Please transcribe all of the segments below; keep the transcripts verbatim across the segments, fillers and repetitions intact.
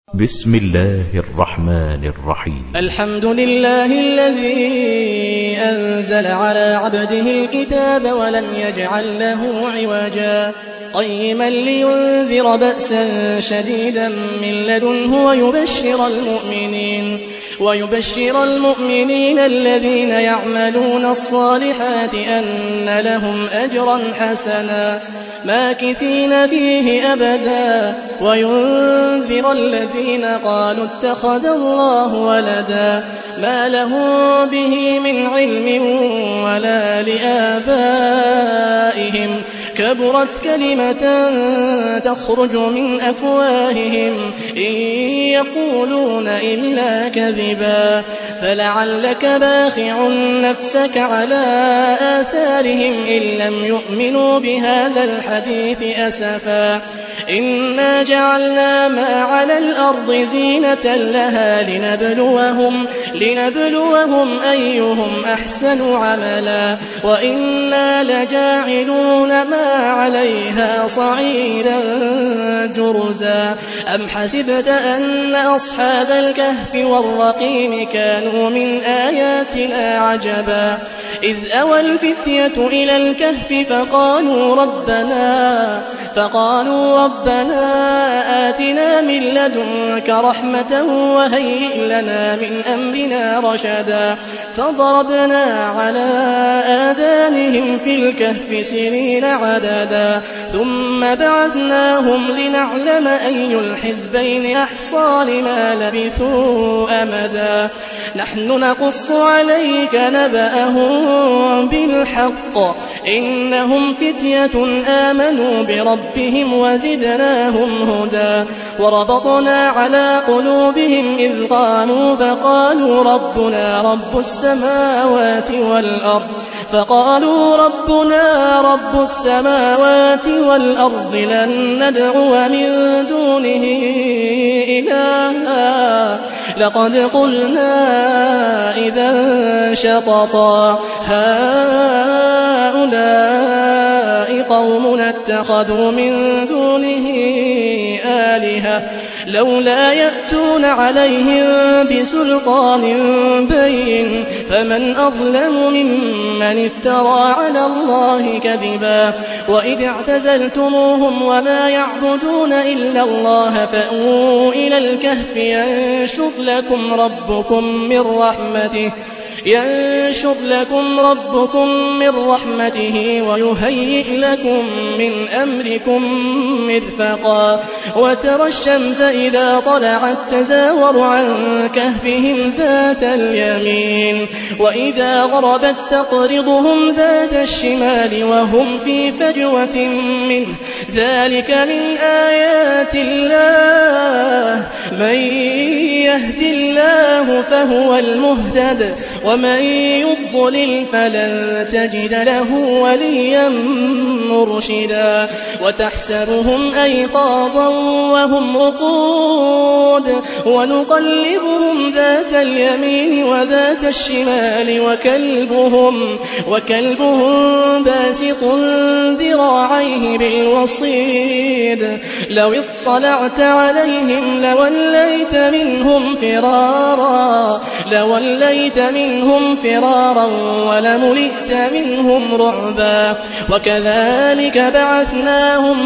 بسم الله الرحمن الرحيم. الحمد لله الذي أنزل على عبده الكتاب ولم يجعل له عوجا قيما لينذر بأسا شديدا من لدنه ويبشر المؤمنين ويبشر المؤمنين الذين يعملون الصالحات أن لهم أجرا حسنا ماكثين فيه أبدا وينذر الذين قالوا اتخذ الله ولدا ما لهم به من علم ولا لآبائهم كبرت كلمة تخرج من أفواههم إن يقولون إلا كذبا فلعلك باخع نفسك على آثارهم إن لم يؤمنوا بهذا الحديث أسفا إنا جعلنا ما على الأرض زينة لها لنبلوهم, لنبلوهم أيهم أحسن عملا وإنا لجاعلون ما عليها صعيدا جرزا أم حسبت أن أصحاب الكهف والرقيم كانوا من آياتنا عجبا إذ أوى الفتية إلى الكهف فقالوا ربنا فقالوا ربنا آتنا من لدنك رحمة وهيئ لنا من أمرنا رشدا فضربنا على آذانهم في الكهف سنين عددا ثم بعثناهم لنعلم أي الحزبين أحصى لما لبثوا أمدا نحن نقص عليك نبأهم بالحق إنهم فتية آمنوا بربهم وزدناهم هدى وربطنا على قلوبهم إذ قالوا فقالوا ربنا رب السماوات والأرض فقالوا ربنا رب السماوات والأرض لن ندعو من دونه إلها لقد قلنا إذا شططا هؤلاء قومنا اتخذوا من دونه آلهة لولا يأتون عليهم بسلطان بين فمن أظلم ممن افترى على الله كذبا وإذ اعتزلتموهم وما يعبدون إلا الله فأووا إلى الكهف ينشر لكم ربكم من رحمته ينشر لكم ربكم من رحمته ويهيئ لكم من أمركم مرفقا وترى الشمس إذا طلعت تزاور عن كهفهم ذات اليمين وإذا غربت تقرضهم ذات الشمال وهم في فجوة منه ذلك من آيات الله من يهد الله فهو المهتد ومن يضلل فلن تجد له وليا مرشدا وتحسبهم أيقاظا وهم رقود ونقلبهم ذات اليمين وذات الشمال وكلبهم, وكلبهم باسط ذراعيه بالوصيد لو اطلعت عليهم لوليت منهم فرارا لوليت منهم فرارا ولملئت منهم رعبا وكذلك بعثناهم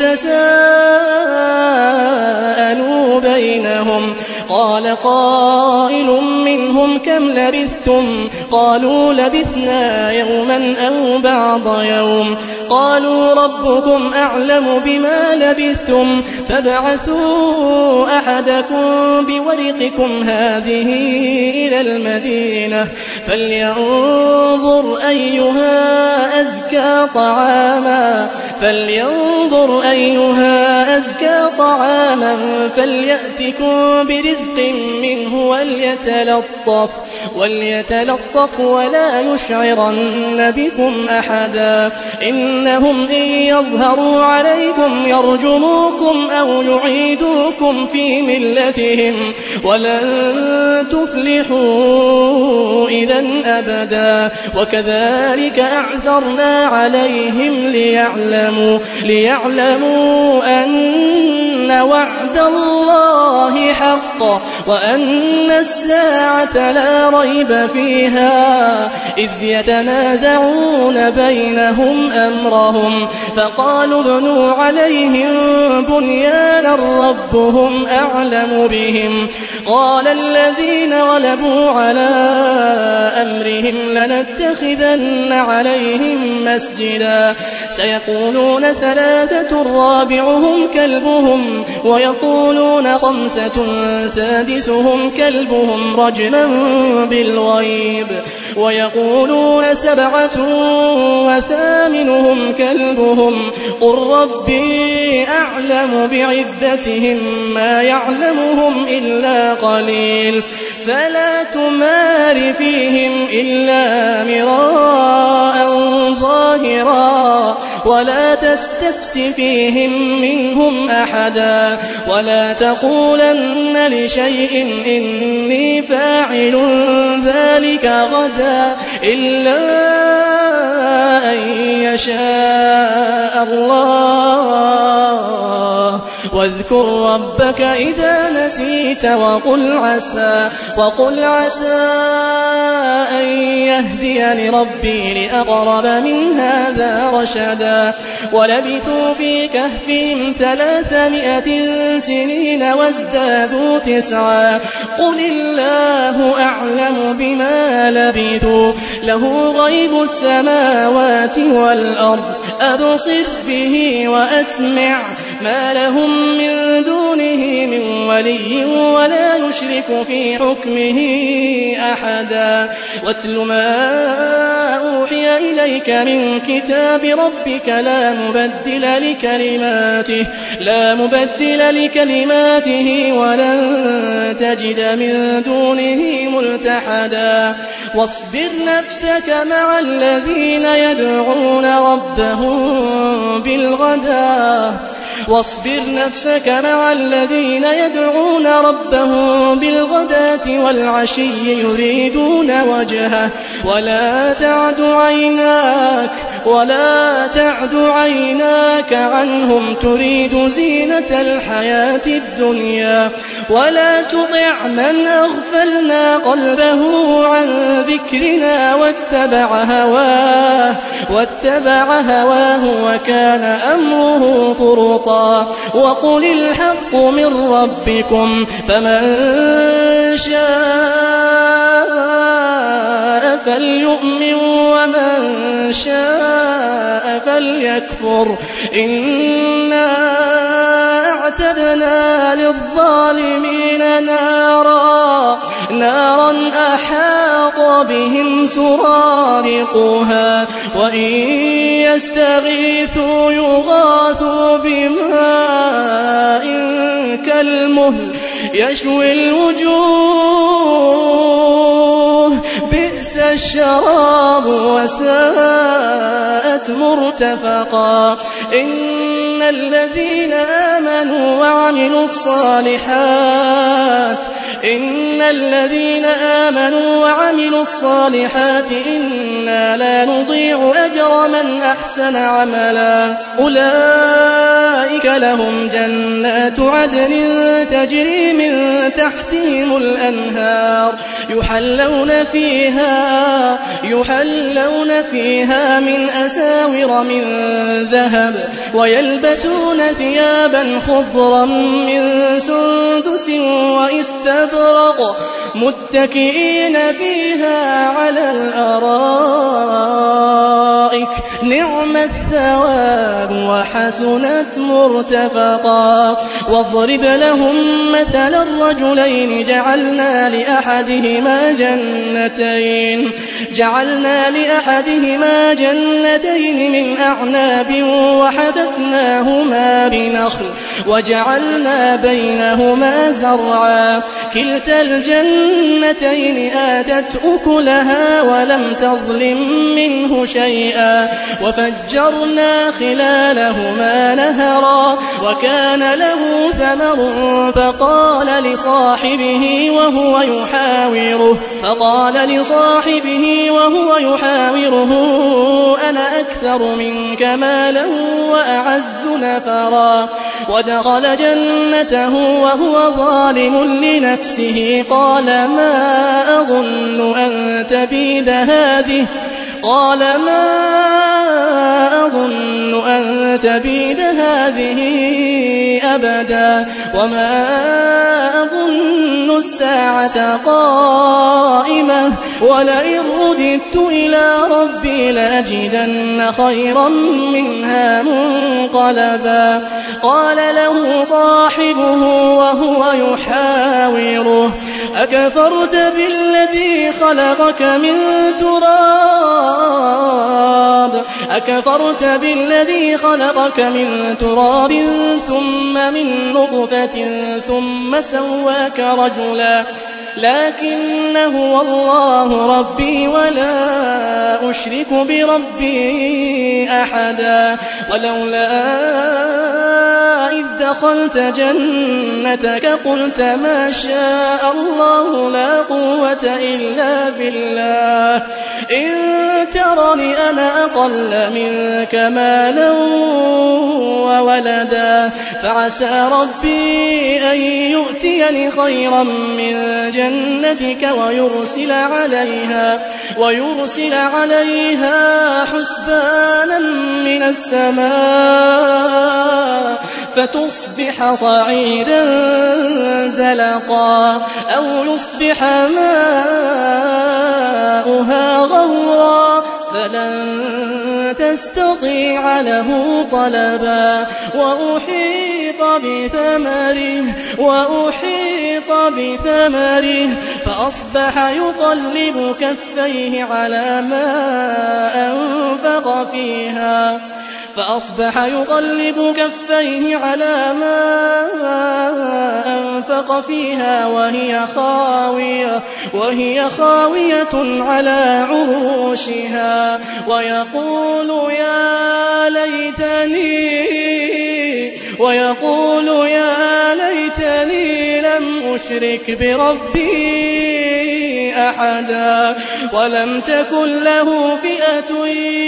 ليتساءلوا بينهم قال قائل منهم كم لبثتم قالوا لبثنا يوما أو بعض يوم قالوا ربكم أعلم بما لبثتم فابعثوا أحدكم بورقكم هذه إلى المدينة فلينظر أيها أزكى طعاما فلينظر أيها أزكى طعاما فليأتكم برزق منه وليتلطف وليتلطف ولا يشعرن بكم أحدا إنهم إن يظهروا عليكم يرجموكم أو يعيدوكم في ملتهم ولن تفلحوا إذا أبدا وكذلك أعثرنا عليهم ليعلموا, ليعلموا أن وعد الله الحق وأن الساعة لا ريب فيها إذ يتنازعون بينهم أمرهم فقالوا ابنوا عليهم بنيانا ربهم أعلم بهم قال الذين غلبوا على أمرهم لنتخذن عليهم مسجدا سيقولون ثلاثة رابعهم كلبهم ويقولون خمسة سادسهم كلبهم رجما بالغيب ويقولون سبعة وثامنهم كلبهم قل ربي أعلم بعدتهم ما يعلمهم إلا قليل فلا تمار فيهم إلا مراء ظاهرا ولا تستفت فيهم منهم أحدا ولا تقولن لشيء إني فاعل ذلك غدا إلا أن يشاء الله واذكر ربك إذا نسيت وقل عسى وقل عسى أن يهديني ربي لأقرب من هذا رشدا ولبثوا في كهفهم ثلاثمائة سنين وازدادوا تسعا قل الله أعلم بما لبثوا له غيب السماوات والأرض أبصر به وأسمع ما لهم من دونه من ولي ولا يشرك في حكمه أحدا واتل ما أوحي إليك من كتاب ربك لا مبدل لكلماته لا مبدل لكلماته ولن تجد من دونه ملتحدا واصبر نفسك مع الذين يدعون ربهم بالغداة واصبر نفسك مع الذين يدعون ربهم بالغداة والعشي يريدون وجهه ولا تعد عيناك ولا تعد عيناك عنهم تريد زينة الحياة الدنيا ولا تطع من أغفلنا قلبه عن ذكرنا واتبع هواه واتبع هواه وكان أمره فرطا وقل الحق من ربكم فمن شاء فليؤمن ومن شاء فليكفر إنا أعتدنا للظالمين نارا نارا أحاط بهم سرادقها وإن يستغيثوا يغاثوا بماء كالمهل يشوي الوجوه بئس الشراب وساءت مرتفقا إن الذين آمنوا وعملوا الصالحات إن الذين آمنوا وعملوا الصالحات إنا لا نضيع أجر من أحسن عملا أولئك لهم جنات عدن تجري من تحتهم الأنهار يحلون فيها يحلون فيها من أساور من ذهب ويلبسون ثيابا خضرا من سندس واستبرق متكئين فيها على الأرائك نعم الثواب وحسنت مرتفقا واضرب لهم مثل الرجلين جعلنا لأحدهما جنتين جعلنا لأحدهما جنتين من أعناب وحففناهما بنخل وجعلنا بينهما زرعا كلتا الجنتين آتت أكلها ولم تظلم منه شيئا وفجرنا خلالهما نهرا وكان له ثمر فقال لصاحبه وهو يحاوره فقال لصاحبه وهو يحاوره أنا أكثر منك مالا وأعز نفرا ودخل جنته وهو ظالم لنفسه قال ما أظن أن تبيد هذه قال ما أظن أن تبيد هذه أبدا وما أظن الساعة قائمة ولئن رددت إلى ربي لأجدن خيرا منها منقلبا قال له صاحبه وهو يحاوره أكفرت بالذي خلقك من تراب أكفرت بالذي خلقك من تراب ثم من نطفة ثم سواك رجلا لكن هو الله ربي ولا أشرك بربي أحدا ولولا إذ دخلت جنتك قلت ما شاء الله لا قوة إلا بالله إن ترني أنا أقل منك مالا وولدا فعسى ربي أن يؤتيني خيرا من جنتك ويرسل عليها ويرسل عليها حسبانا من السماء فتصبح صعيدا زلقا أو يصبح ماؤها غورا فلن تستطيع له طلبا وأحيط بثمره وأحيط بثمره فأصبح يقلب كفيه على ما أنفق فيها فأصبح يقلب كفيه على ما أنفق فيها وهي خاوية وهي خاوية على عروشها ويقول يا ليتني ويقول يا ليتني لم أشرك بربي أحدا ولم تكن له فئة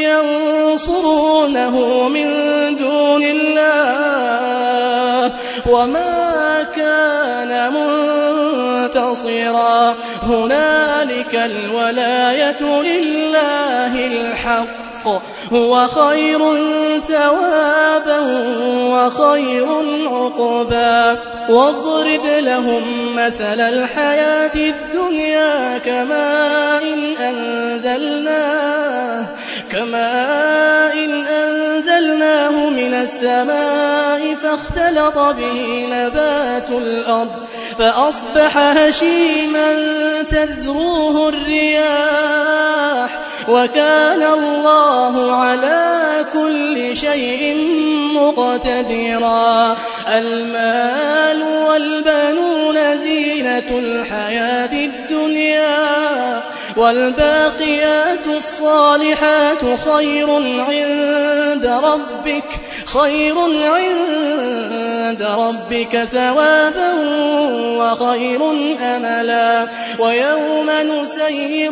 ينصرونه من دون الله وما كان منتصرا هنالك الولاية لله الحق هو خير ثوابا وخير عقبا واضرب لهم مثل الحياة الدنيا كماء إن أنزلناه كماء إن أنزلناه من السماء فاختلط به نبات الأرض فأصبح هشيما تذروه الرياح وكان الله على كل شيء مقتدرا المال والبنون زينة الحياة الدنيا والباقيات الصالحات خير عند ربك خير عند ربك ثوابا وخير أملا ويوم نسير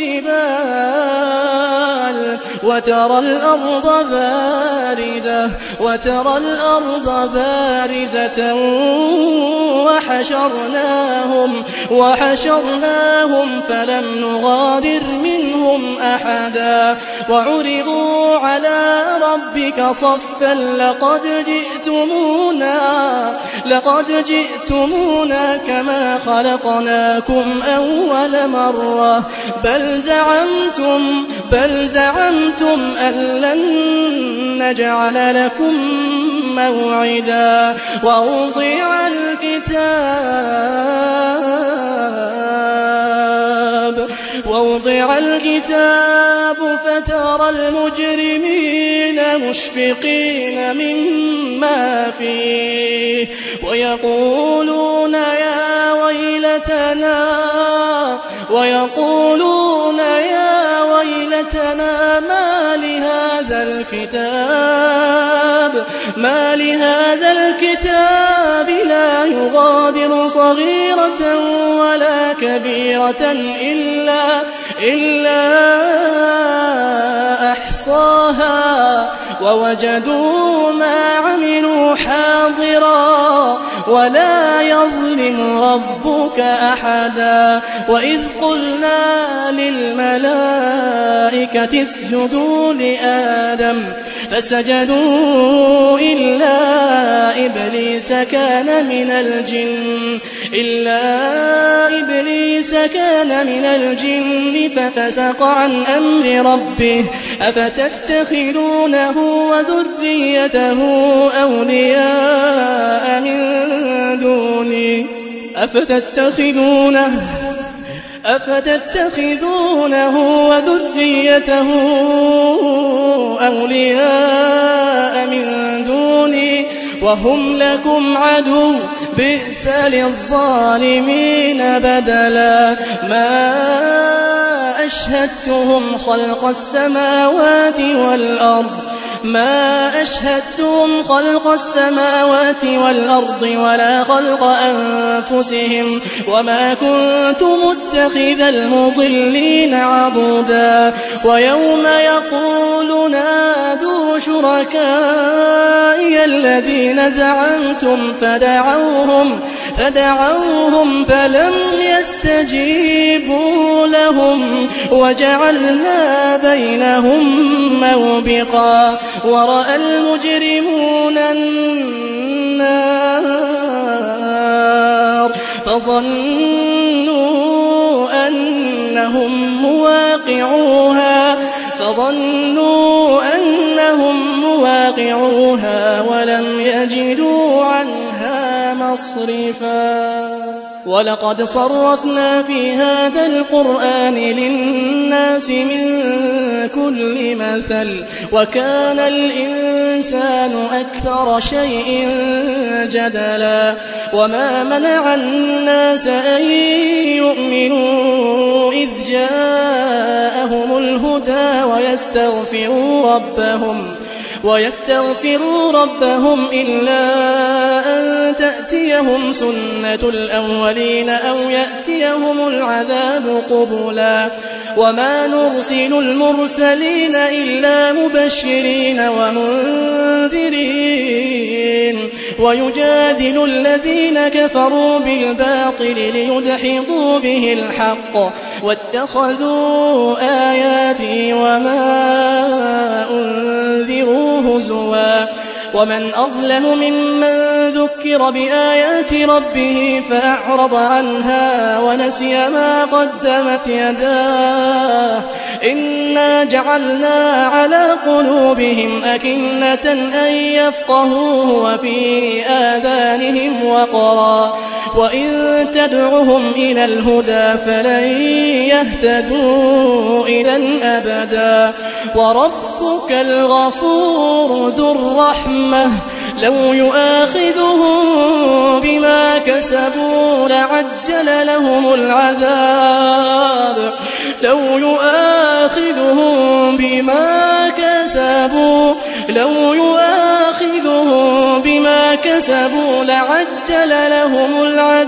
الجبال وترى الأرض بارزة وترى الأرض بارزة وحشرناهم وحشرناهم فلم نغادر منهم أحدا وعرضوا على ربك صفا لقد جئتمونا لقد جئتمونا كما خلقناكم أول مرة بل زعمتم بل زعمتم أن لن نجعل لكم موعدا ووضع الكتاب ووضع الكتاب فترى المجرمين مشفقين مما فيه ويقولون يا ويلتنا ويقولون يا ويلتنا ما لهذا الكتاب ما لهذا الكتاب لا يغادر صغيرة ولا كبيرة إلا, إلا أحصاها ووجدوا ما عملوا حاضرا ولا يظلم ربك أحدا وإذ قلنا للملائكة اسجدوا لآدم فسجدوا إلا إبليس كان من الجن إلا إبليس كان من الجن ففسق عن أمر ربه أفتتخذونه وذريته أولياء من دوني أفتتخذونه أفتتخذونه وذريته أولياء من دوني وهم لكم عدو بئس للظالمين بدلا ما أشهدتهم خلق السماوات والأرض ما أشهدتهم خلق السماوات والأرض ولا خلق أنفسهم وما كنت متخذ المضلين عضدا ويوم يقول نادوا شركائي الذين زعمتم فدعوهم فدعوهم فلم يستجيبوا لهم وجعلنا بينهم موبقا ورأى المجرمون النار فظنوا أنهم مواقعوها فظنوا أنهم مواقعوها ولم يجدوا عنها مصرفا ولقد صرفنا في هذا القرآن للناس من كل مثل وكان الإنسان أكثر شيء جدلا وما منع الناس أن يؤمنوا إذ جاءهم الهدى ويستغفروا ربهم ويستغفروا ربهم إلا أن تأتيهم سنة الأولين أو يأتيهم العذاب قبلا وما نرسل المرسلين إلا مبشرين ومنذرين ويجادل الذين كفروا بالباطل ليدحضوا به الحق واتخذوا آياتي وما أنذروا هزوا ومن أظلم ممن ذكر بآيات ربه فأعرض عنها ونسي ما قدمت يداه إنا جعلنا على قلوبهم أكنة أن يفقهوه وفي آذانهم وقرا وإن تدعهم إلى الهدى فلن يهتدوا إذا أبدا وربك الغفور ذو الرحمة لو يؤاخذهم بما كسبوا لعجل لهم العذاب لو يؤاخذهم بما كسبوا لو يؤاخذهم بما كسبوا لعجل لهم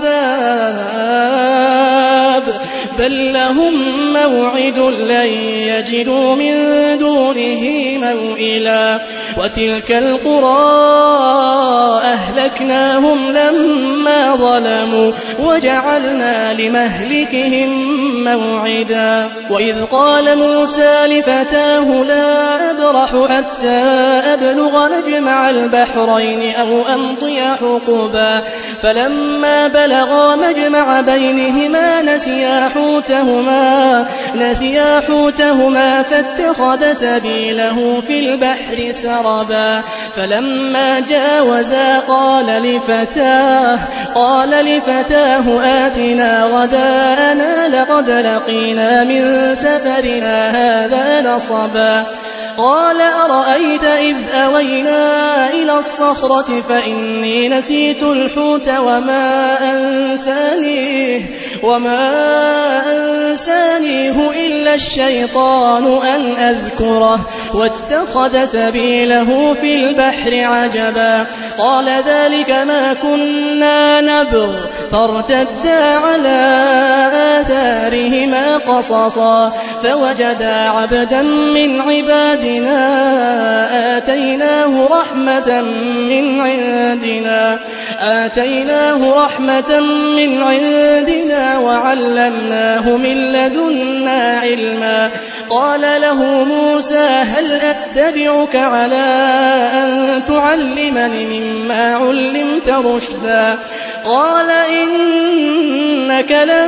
العذاب بل لهم موعد لن يجدوا من دونه موئلا وتلك القرى أهلكناهم لما ظلموا وجعلنا لمهلكهم موعدا وإذ قال موسى لفتاه لا أبرح حتى أبلغ مجمع البحرين أو أمضي حقبا فلما بلغا مجمع بينهما نسيا حوتهما نسيا حوتهما فاتخذ سبيله في البحر سربا فلما جاوزا قال لفتاه قال لفتاه آتنا غداءنا لقد لقينا من سفرنا هذا نصبا قال أرأيت إذ أوينا إلى الصخرة فإني نسيت الحوت وما أنسانيه وما أنسانيه إلا الشيطان أن أذكره واتخذ سبيله في البحر عجبا قال ذلك ما كنا نبغ فارتدا على آثارهما قصصا فوجدا عبدا من عبادنا آتيناه رحمة من عندنا آتيناه رحمة من عندنا وعلمناه من لدنا علما قال له موسى هل أتبعك على أن تعلمني مما علمت رشدا قال إنك لن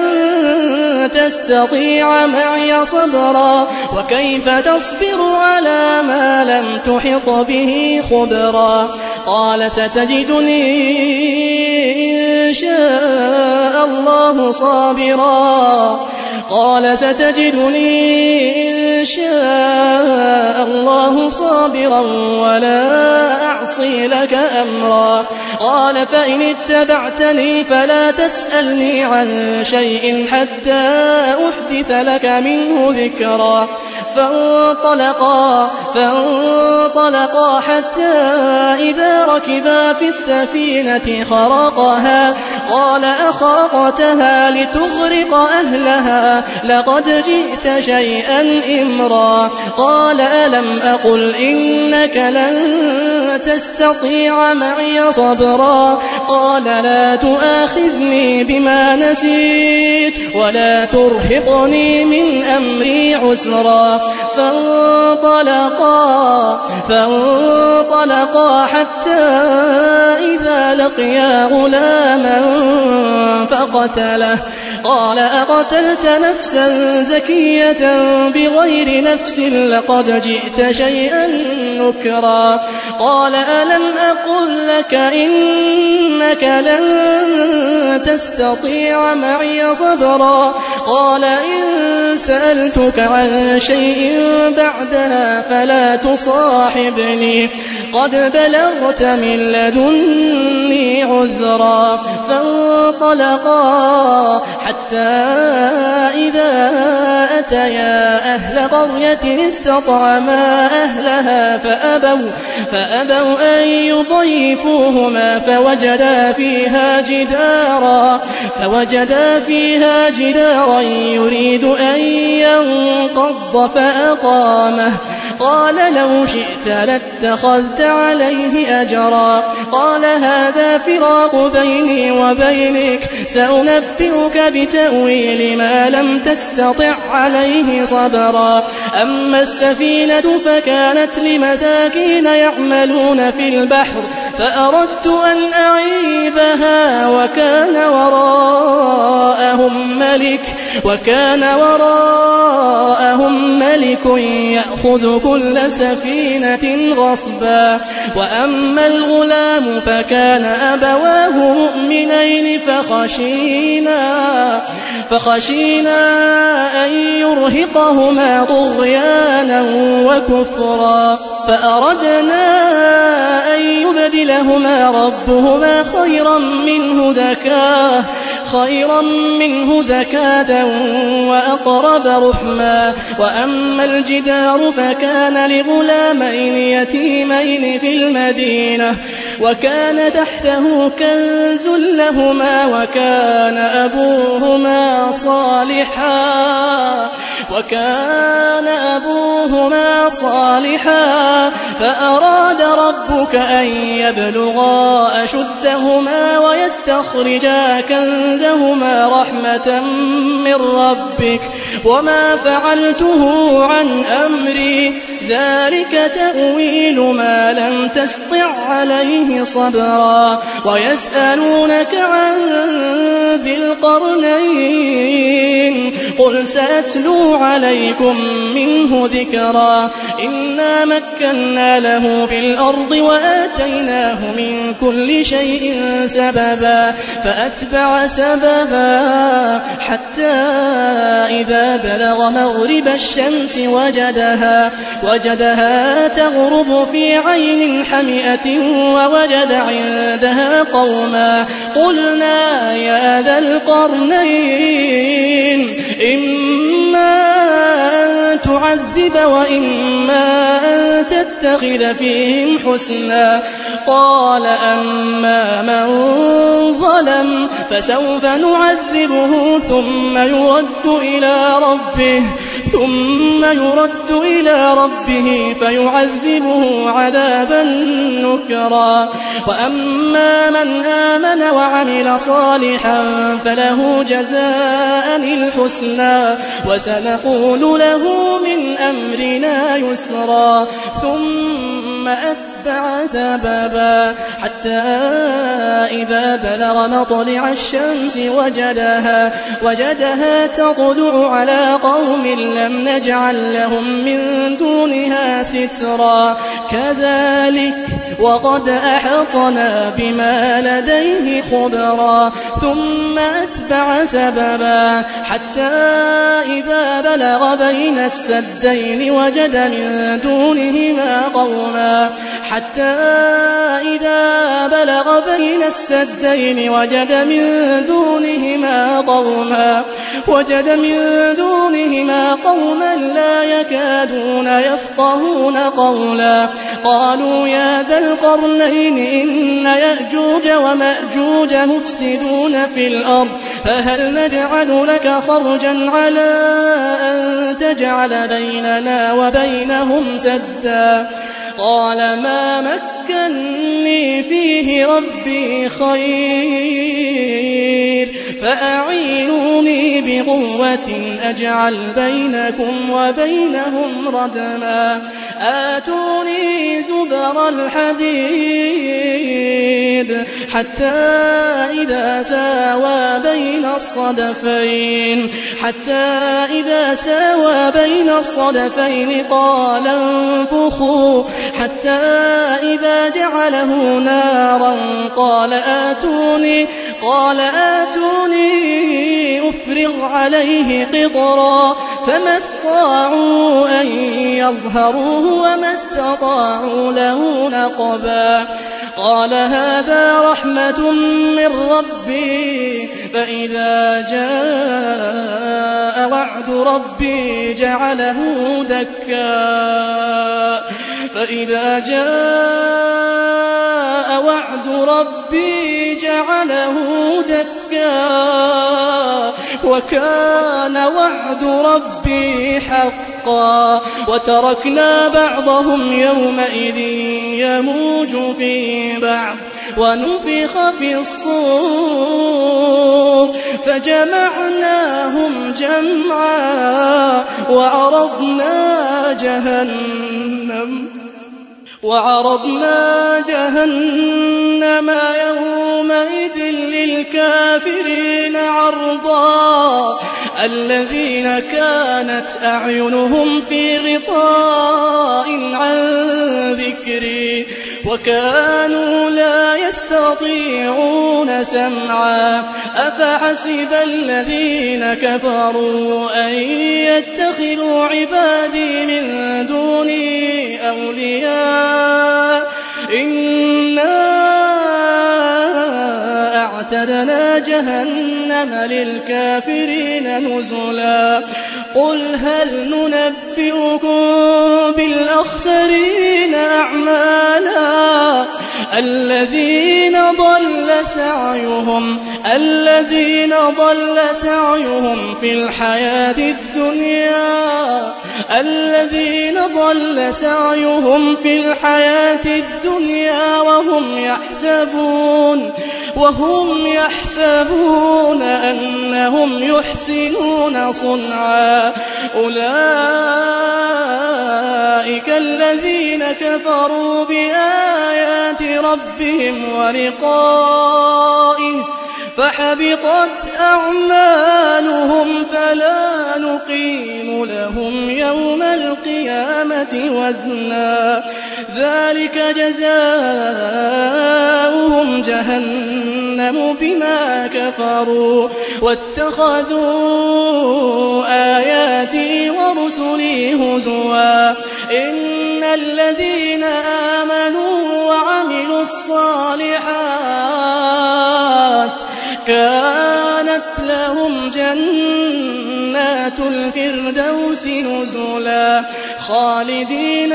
تستطيع معي صبرا وكيف تصبر على ما لم تحط به خبرا قال ستجدني إن شاء الله صابرا قال ستجدني إن شاء الله صابرا ولا أعصي لك أمرا قال فإن اتبعتني فلا تسألني عن شيء حتى أحدث لك منه ذكرا فانطلقا فانطلقا حتى إذا ركبا في السفينة خرقها قال أخرقتها لتغرق أهلها لقد جئت شيئا إمرا قال ألم أقل إنك لن تستطيع معي صبرا قال لا تؤاخذني بما نسيت ولا ترهقني من أمري عسرا فانطلقا فانطلقا حتى إذا لقيا غلاما فقتله قال أقتلت نفسا زكية بغير نفس لقد جئت شيئا نكرا قال ألم أقل لك إنك لن تستطيع معي صبرا قال إن سألتك عن شيء بعدها فلا تصاحبني قد بلغت من لدني عذرا فانطلقا حتى إذا أتيا أهل قرية استطعما أهلها فأبوا, فأبوا أن يضيفوهما فوجدا فيها جدارا فوجدا فيها جدارا يريد أن ينقض فأقامه قال لو شئت لاتخذت عليه أجرا قال هذا فراق بيني وبينك سأنبئك بتأويل ما لم تستطع عليه صبرا أما السفينة فكانت لمساكين يعملون في البحر فأردت أن أعيبها وكان وراءهم ملك وكان وراءهم ملك يأخذ كل سفينة غصبا وأما الغلام فكان أبواه مؤمنين فخشينا فخشينا أن يرهقهما طغيانا وكفرا فأردنا أن يبدلهما ربهما خيرا منه زكاة خيرا منه زكاة وأقرب رحما وأما الجدار فكان لغلامين يتيمين في المدينة وكان تحته كنز لهما وكان أبوهما صالحا وكان أبوهما صالحا فأراد ربك أن يبلغا أشدهما ويستخرجا كنزهما رحمة من ربك وما فعلته عن أمري ذلك تأويل ما لم تسطع عليه صبرا ويسألونك عن ذي القرنين قل سأتلو عليكم منه ذكرا إنا مكنا له في الأرض وآتيناه من كل شيء سببا فأتبع سببا حتى إذا بلغ مغرب الشمس وجدها وجدها تغرب في عين حمئة ووجد عندها قوما قلنا يا ذا القرنين إما أن تعذب تعذب وإما أن تتخذ فيهم حسنا. قال أما من ظلم فسوف نعذبه ثم يرد إلى ربه ثم يرد إلى ربه فيعذبه عذابا نكرا. وأما من آمن وعمل صالحا فله جزاء الحسنى وسنقول له من أمرنا يسرا. ثم أتبع سببا حتى إذا بلغ مطلع الشمس وجدها, وجدها تطلع على قوم لم نجعل لهم من دونها سترا. كذلك وقد أحطنا بما لديه خبرا. ثم أتبع سببا حتى إذا بلغ بين السدين وجد من دونهما قوما حتى إذا بلغ بين السدين وجد من دونهما قوما وجد من دونهما قوما لا يكادون يفقهون قولا. قالوا يا ذا القرنين إن يأجوج ومأجوج مفسدون في الأرض فهل نجعل لك خرجا على أن تجعل بيننا وبينهم سدا. قال ما مكني فيه ربي خير فأعينوني بقوة أجعل بينكم وبينهم ردما. آتوني زبر الحديد حتى إذا ساوى بين الصدفين حتى إذا ساوى بين الصدفين قال انفخوا حتى إذا جعله نارا قال آتوني قال آتوني أفرغ عليه قطرا. فما استطاعوا أن يظهروه وما استطاعوا له نقبا. قال هذا رحمة من ربي فإذا جاء وعد ربي جعله دكا فإذا جاء وعد ربي جعله دكا وكان وعد ربي حقا. وتركنا بعضهم يومئذ يموج في بعض ونفخ في الصور فجمعناهم جمعا وعرضنا جهنم وعرضنا جهنم يومئذ للكافرين عرضا. الذين كانت أعينهم في غطاء عن ذكري وكانوا لا يستطيعون سمعا. أفحسب الذين كفروا أن يتخذوا عبادي من دوني أولياء إنا أعتدنا جهنم للكافرين نزلا. قل هل ننبئكم بالأخسرين أعمالا الذين ضل سعيهم الذين ضل سعيهم في الحياة الدنيا الذين ضل سعيهم في الحياة الدنيا وهم يحسبون وهم يحسبون أنهم يحسنون صنعا. أولئك الذين كفروا بآيات ربهم ولقائه فحبطت أعمالهم فلا نقيم لهم يوم القيامة وزنا. ذلك جزاؤهم جهنم بما كفروا واتخذوا آياتي ورسلي هزوا. إن الذين آمنوا وعملوا الصالحات كانت لهم جنات جنات الفردوس نزلا خالدين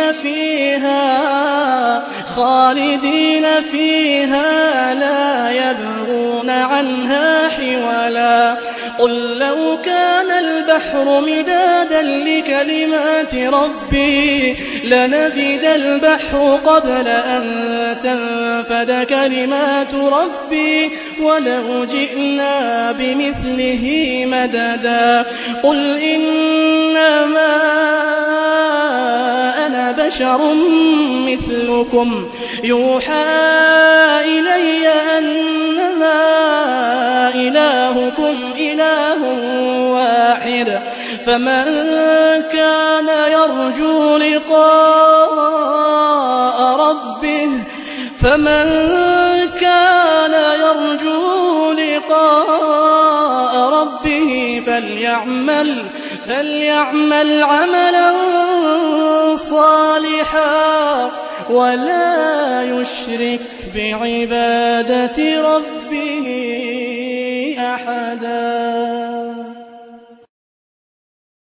فيها خالدين فيها لا يبغون عنها حولا قل لو كان البحر مدادا لكلمات ربي لنفد البحر قبل أن تنفد كلمات ربي ولو جئنا بمثله مددا قل إنما أنا بشر مثلكم يوحى إلي أنما إلهكم إله واحد فمن كان يرجو لقاء ربه فمن كان يرجو لقاء ربه فليعمل فليعمل عملا صالحا ولا يشرك بعبادة ربه أحدا.